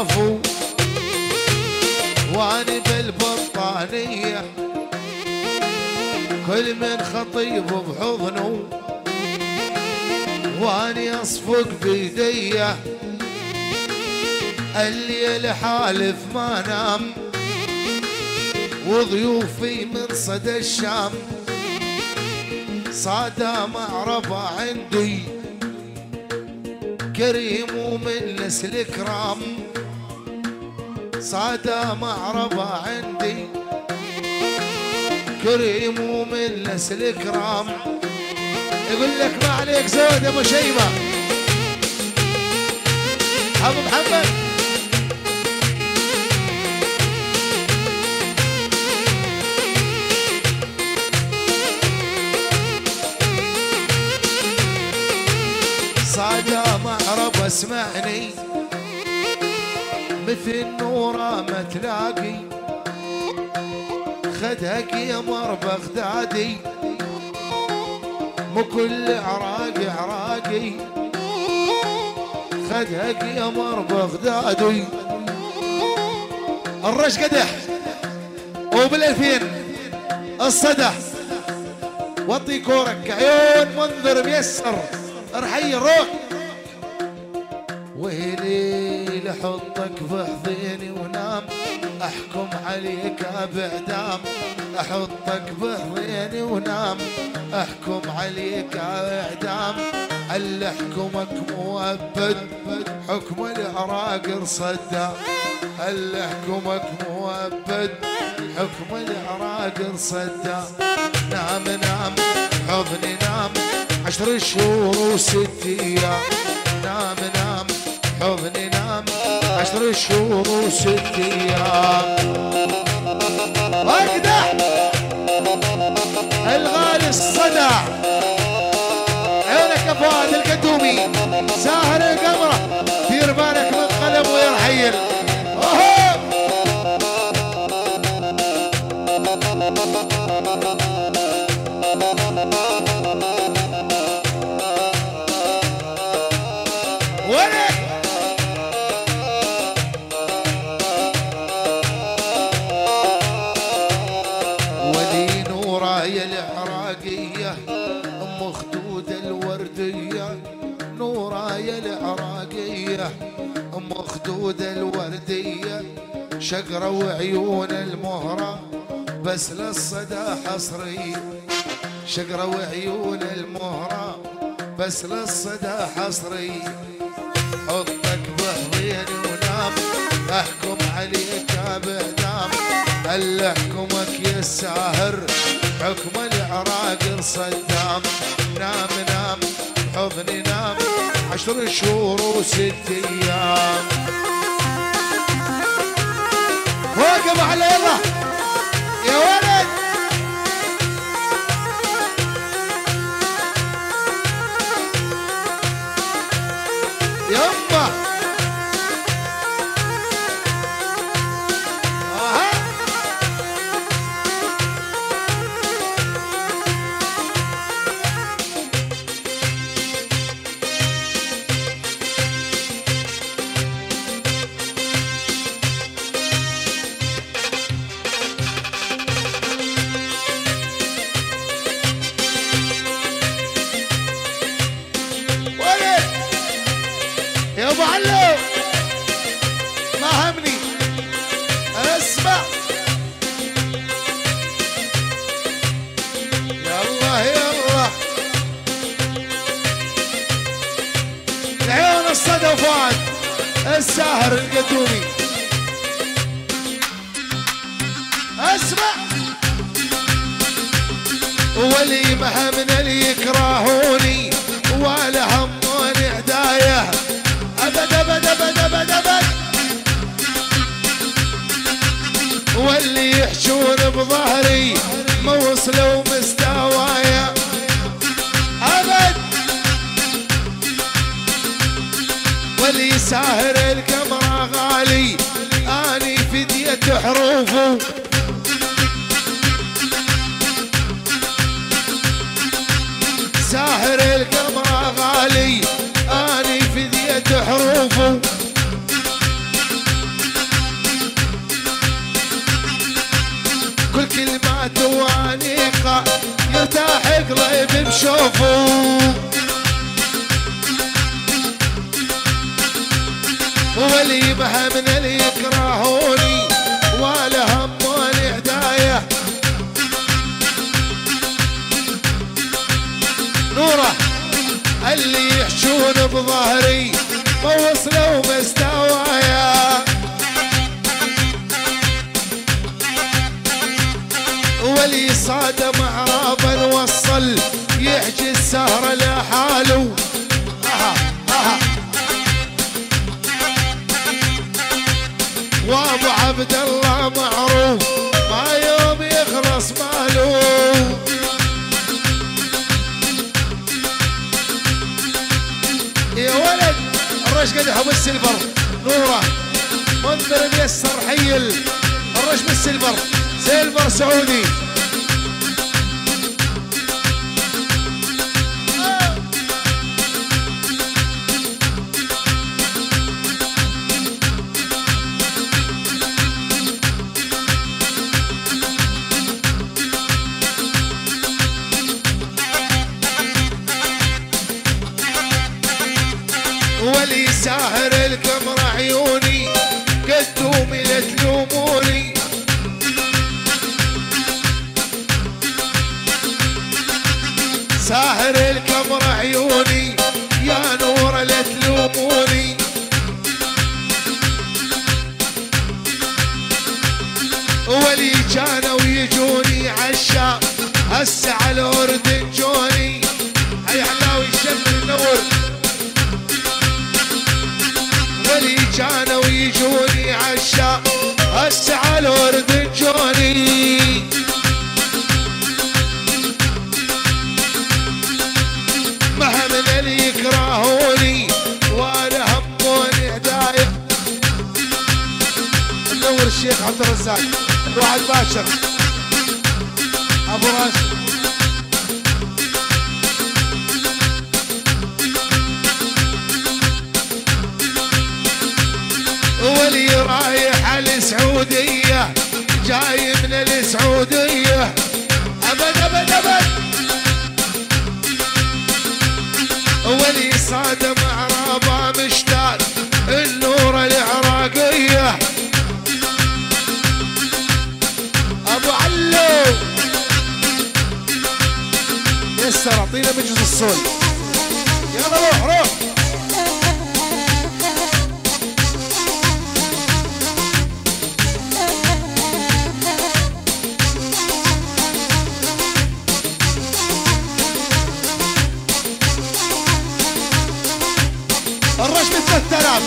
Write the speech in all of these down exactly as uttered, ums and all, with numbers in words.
يخافوا واني بالبطانية كل من خطيب بحضنه واني اصفق بيديه الليل حالف ما نام وضيوفي من صدى الشام صادة معربة عندي كريم ومن نسل الكرام صادة معربة عندي كريم ومن نسل الكرام يقول لك ما عليك زود يا ابو شيبة ابو محمد صادة معرب اسمعني مثل نورة ما تلاقي خدك يا مر بغدادي مو كل عراقي عراقي خدك يا مر بغدادي الرش قدح وبالالفين الصدح وطي كورك عيون منذر ميسر ارحي الروح ويلي لحطك بحضيني ونام احكم عليك باعدام احطك بحضيني ونام احكم عليك باعدام اللي احكمك مؤبد حكم العراق رصدا اللي احكمك مؤبد حكم العراق رصدا نام نام حضني نام عشر شهور وست ايام نام نام حضني نام عشر شهور وست ايام واقدح الغالي الصدع عيونك يا فؤاد القدومي ساهر القمره دير بالك من قلم ويرحيل اوهو ولي نورة يا العراقية ام خدود الوردية نورة يا العراقية ام خدود الوردية شقرة وعيون المهرة بس للصدى حصري شقرة وعيون المهرة بس للصدى حصري حطك بحضيني ونام احكم عليك بإعدام اللي احكمك يا الساهر حكم العراق صدام نام نام حضني نام عشر شهور وست ايام فوق ابو علي يلا يا ولد يما يا ابو علو ما همني اسمع يلا يلا العيون الصدى فؤاد الساهر القدومي اسمع ولي ما من اللي يكرهوني ولا هموني هدايا ابد ابد ابد ابد ابد واللي يحشون بظهري ما وصلوا مستوايا ابد واللي ساهر القمر غالي اني فدية حروفه ساهر القمر غالي اني فدية حروفه شوفوا ولي بها من اللي يكرهوني ولا هموني هدايا نوره اللي يحشون بظهري ما وصلوا مستوايا ولي صادم عرابا وصل يحجي السهرة لحاله اها اها وابو عبد الله معروف ما يوم يخلص ماله يا ولد الرش قدح ابو السلفر نوره منذر ميسر حيل الرش بالسلفر سيلفر سعودي ولي ساهر القمر عيوني قدومي لا تلوموني ساهر القمر عيوني يا نور لا تلوموني ولي كانوا يجوني عالشام هسه على الاردن جوني هيا حلاوي الشمر النور ولي كانوا يجوني عالشام هسه على الاردن جوني مها من اللي يكرهوني وانا هموني هدايا نور الشيخ عبد الرزاق الواحد باشر ابو راشد ولي رايح على السعودية جاي من السعودية ابد ابد ابد ولي صادم عرابة مشتاق النور العراقية ابو علو يسر اعطينا مجلس الصول يلا روح روح الرش بثلاث آلاف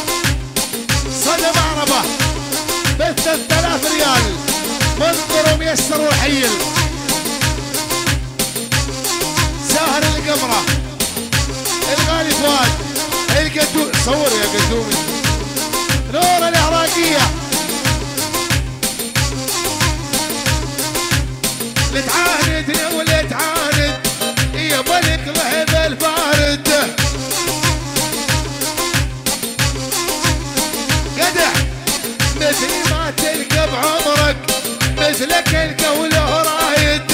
صدم عربة بثلاث آلاف ريال منظر وميسر وحيل ساهر القمرة الغالي فؤاد القدوم صور يا قدومي نور العراقية لتعاند يا ولد تعاند يا ملك لهب البارد قدح مثل ما تلقى بعمرك مثلك القوله رايد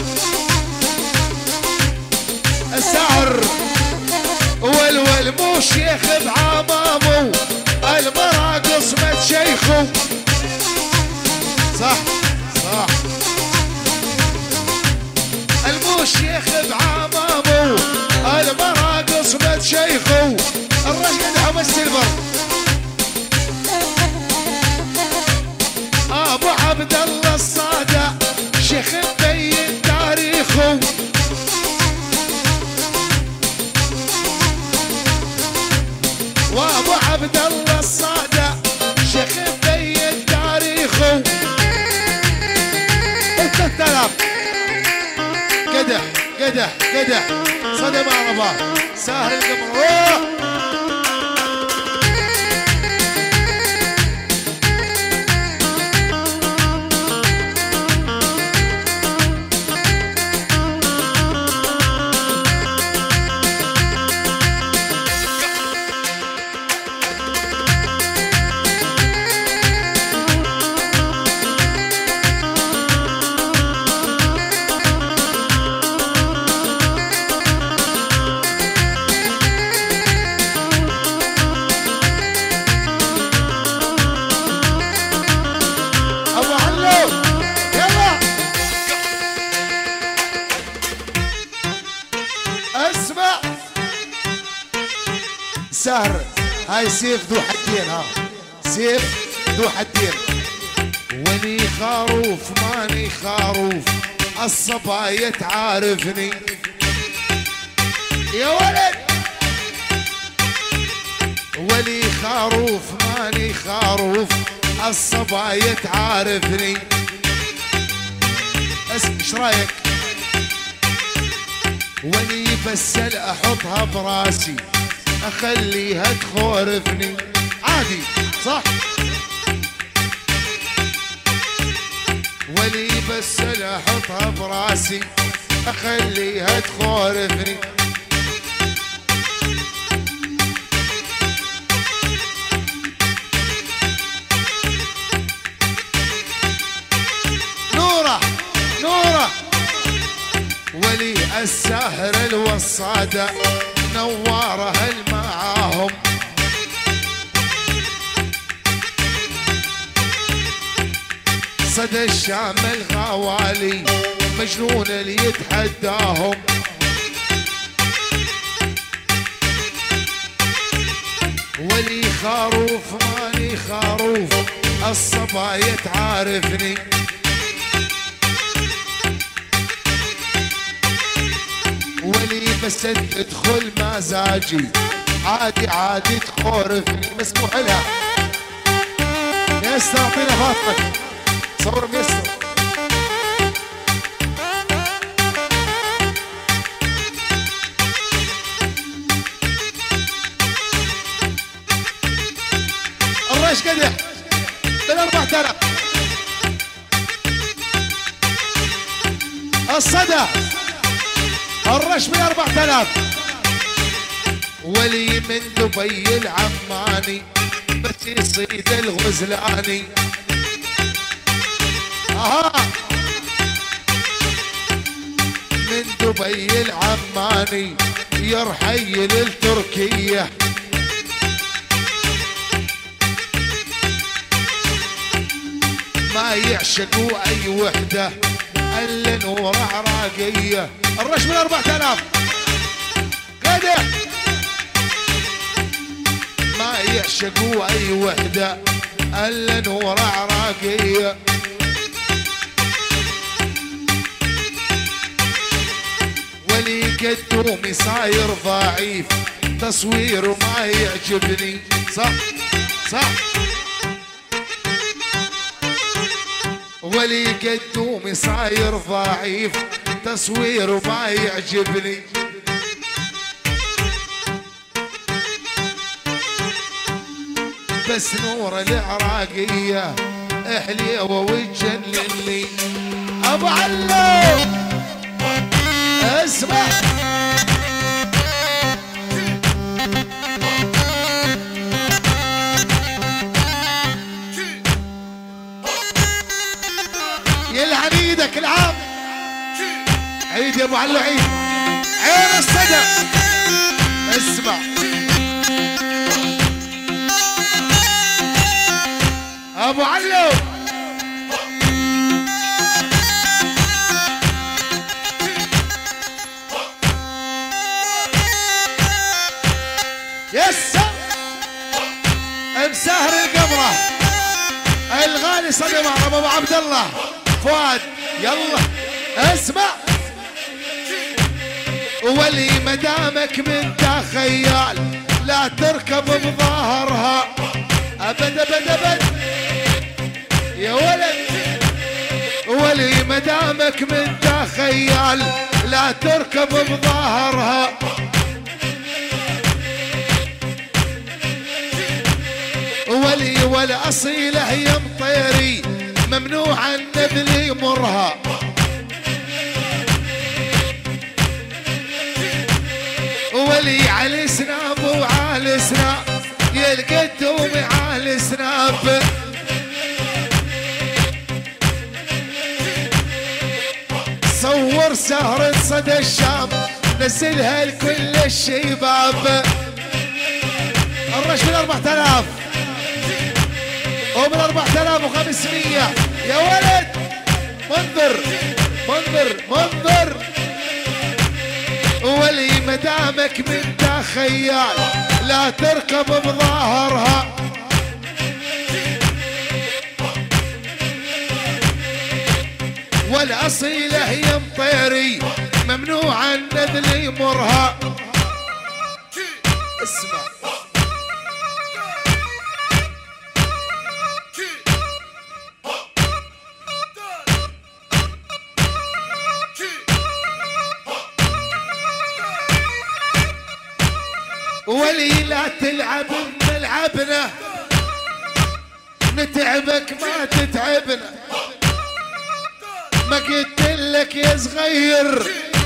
السعر والول مو شيخ بعمامه المراقص مت شيخه صح صح المو شيخ بعمامه المراقص مت شيخه الرجل قدح السلفر ابو عبد الله الصادع شيخ مبين تاريخه وابو عبد الله الصادع شيخ مبين تاريخه ثلاث آلاف قدح قدح قدح صدم عربة ساهر القمر سهر هاي سيف ذو حدين، ها سيف ذو حدين. ولي خروف ماني خروف الصبايا تعارفني يا ولد. ولي خروف ماني خروف الصبايا تعارفني. اسمع ايش رايك؟ ولي بسل احطها براسي اخليها تخورفني عادي صح؟ ولي بسل احطها براسي اخليها تخورفني. نورة نورة ولي الساهر الوصادة نوارة هل معاهم. صدى الشام الغوالي مجنون اللي يتحداهم. ولي خروف ماني خروف الصبايا تعارفني. ولي بس تدخل مزاجي عادي عادي تخورفني. مسموح لها ياسر اعطينا فاطمة صور ميسر. الرش قدح بالأربعة آلاف. الصدى الرش بالأربعة آلاف. ولي من دبي العماني بس يصيد الغزلاني. اها من دبي العماني يرحيل التركية. ما يعشقوا اي وحدة الا نور عراقية. الرش من أربعة آلاف قدح. ما يعشقوا اي وحدة الا نور عراقية. ولي قدومي صاير ضعيف تصويره ما يعجبني صح صح. ولي قدومي صاير ضعيف تصويره ما يعجبني. بس نور العراقية احليوه وتجنني. ابو علو اسمع يلعن ايدك العام. عيد يا ابو علو عيد عين الصدى. اسمع ابو علو يسا مساهر القبره الغالي صدى معرب ابو عبد الله فؤاد. يلا اسمع ولي مدامك من دا خيال لا تركب بظاهرها ابد ابد ابد يا ولد. ولي مدامك من دا خيال لا تركب بظاهرها. ولي ولا اصيله يا مطيري ممنوع النبل يمرها. ولي على سناب وعلى سناب يلقدومي على سناب. صور سهرة صدى الشام نزلها لكل الشباب. الرش من أربعة آلاف ومن أربعة آلاف وخمسمية يا ولد. منظر منظر منظر. ولي مدامك من دا خيال لا تركب بظاهرها. والأصيلة هي مطيري ممنوع النذل يمرها. اسمع ولي لا تلعب بملعبنا، نتعبك ما تتعبنا. ما قلت لك يا صغير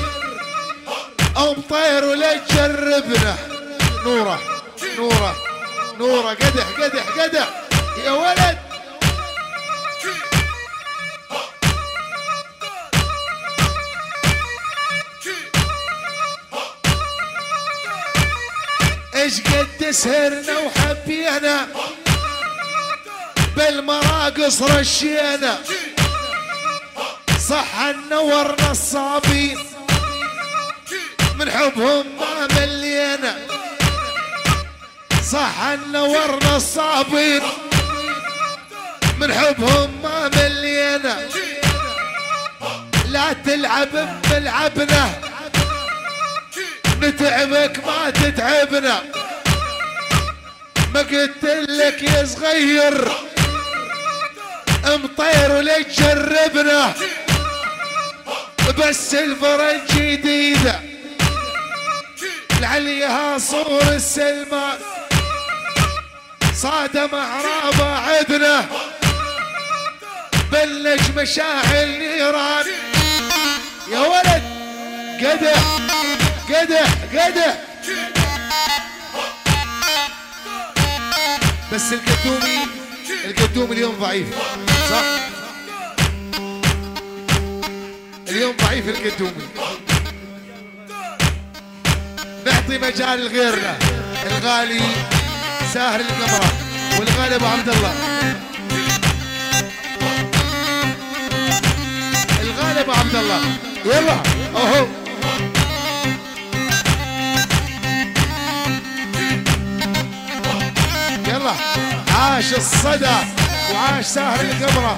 او مطير ولا تجربنا. نوره نوره نوره قدح قدح قدح يا ولد. ايش قد تسهرنا وحبينا بالمراقص رشينا. صح نورنا الصابين من حبهم ما ملينا. صح نورنا الصابين من حبهم ما ملينا. لا تلعب بملعبنا، نتعبك ما تتعبنا. ما قلت لك يا صغير مطير ولا تجربنا. بس الفرج جديدة عليها صور السلمان صادم اعرابه عدنا. بلش مشاعل نيران يا ولد. قدح قدح قدح. بس القدومي القدومي اليوم ضعيف صح؟ اليوم ضعيف القدومي. نعطي مجال لغيرنا الغالي ساهر القمرة والغالي ابو عبد الله. الغالي ابو عبد الله يلا اهو. يلا عاش الصدى وعاش ساهر القمرة.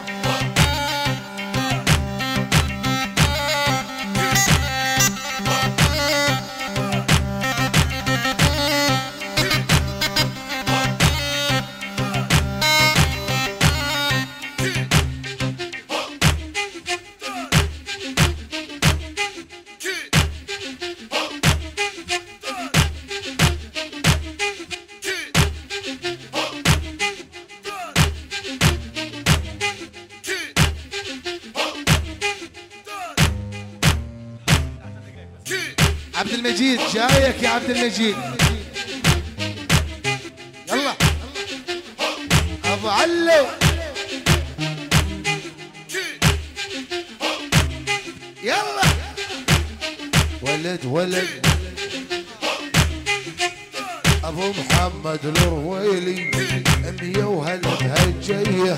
عبد المجيد جايك يا عبد المجيد. يلا ابو علو. يلا ولد ولد ابو محمد الرويلي مية وهلا بهالجيه.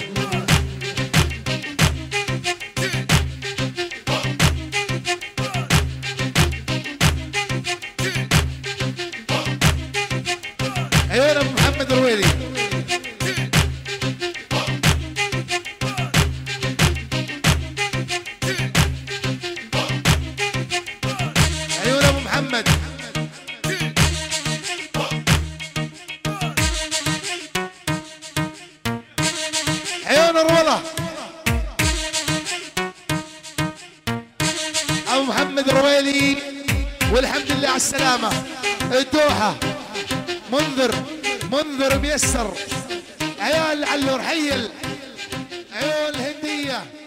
عيون ابو محمد الرويلي. عيون ابو محمد. عيون الروله. ابو محمد الرويلي والحمد لله على السلامه. الدوحه منذر منذر ميسر. عيال علور حيل. عيون الهنديه.